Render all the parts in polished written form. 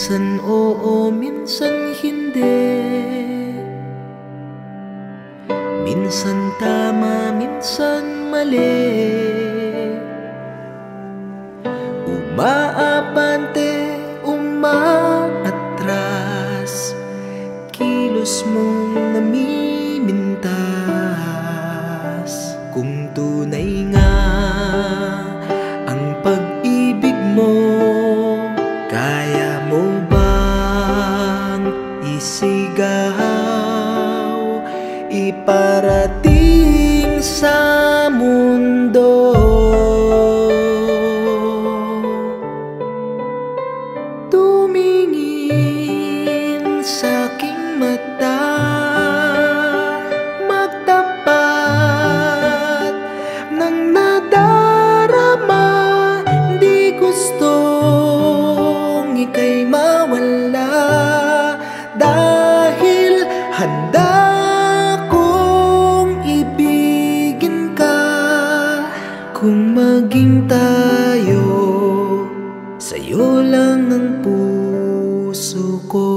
Minsan oo, minsan hindi. Minsan tama, minsan mali. Umaabante, umaatras, kilos mong namimintas. Kung tunay nga ang pag-ibig mo, kaya mo bang isigaw, iparating sa mundo? Tumingin sa aking mata, magtapat ng nadarama. Di gustong ika'y mawala, dahil handa kong ibigin ka. Kung maging tayo, sa'yo lang ang puso ko.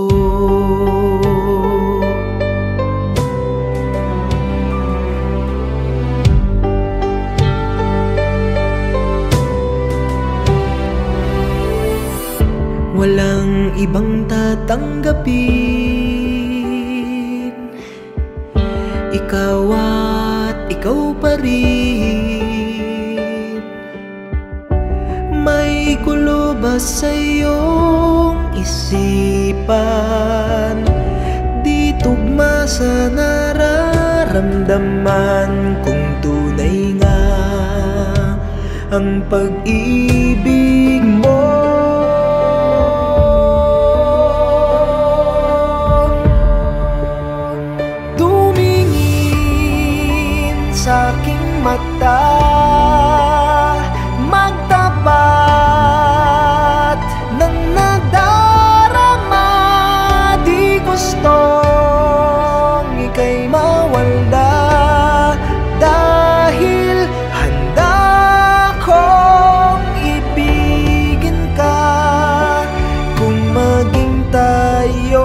Walang ibang tatanggapin, ikaw at ikaw pa rin. May gulo ba sa iyong isipan? Di tugma sa nararamdaman. Kung tunay nga ang pag-ibig mo, sa aking mata, magtapat ng nadarama. Di gustong ika'y mawala, dahil handa kong ibigin ka. Kung maging tayo,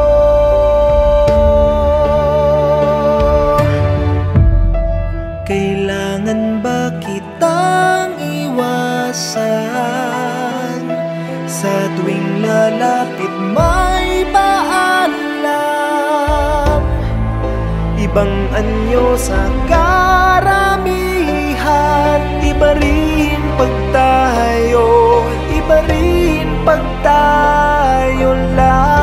kailangan ba kitang iwasan? Sa tuwing lalapit may paalam, ibang anyo sa karamihan. Iba rin pag tayo, iba rin pag tayo lang.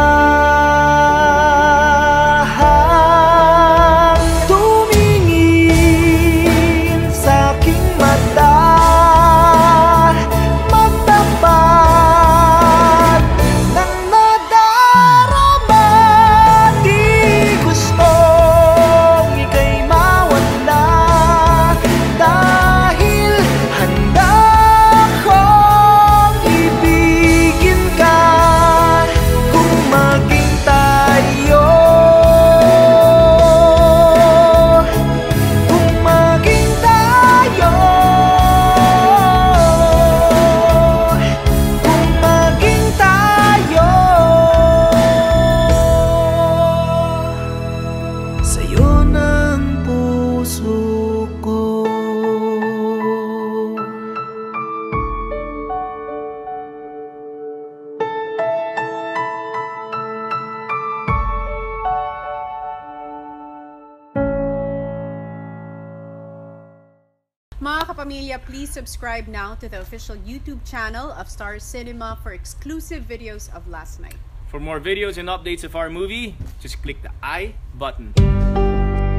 Mga kapamilya, please subscribe now to the official YouTube channel of Star Cinema for exclusive videos of last night. For more videos and updates of our movie, just click the I button.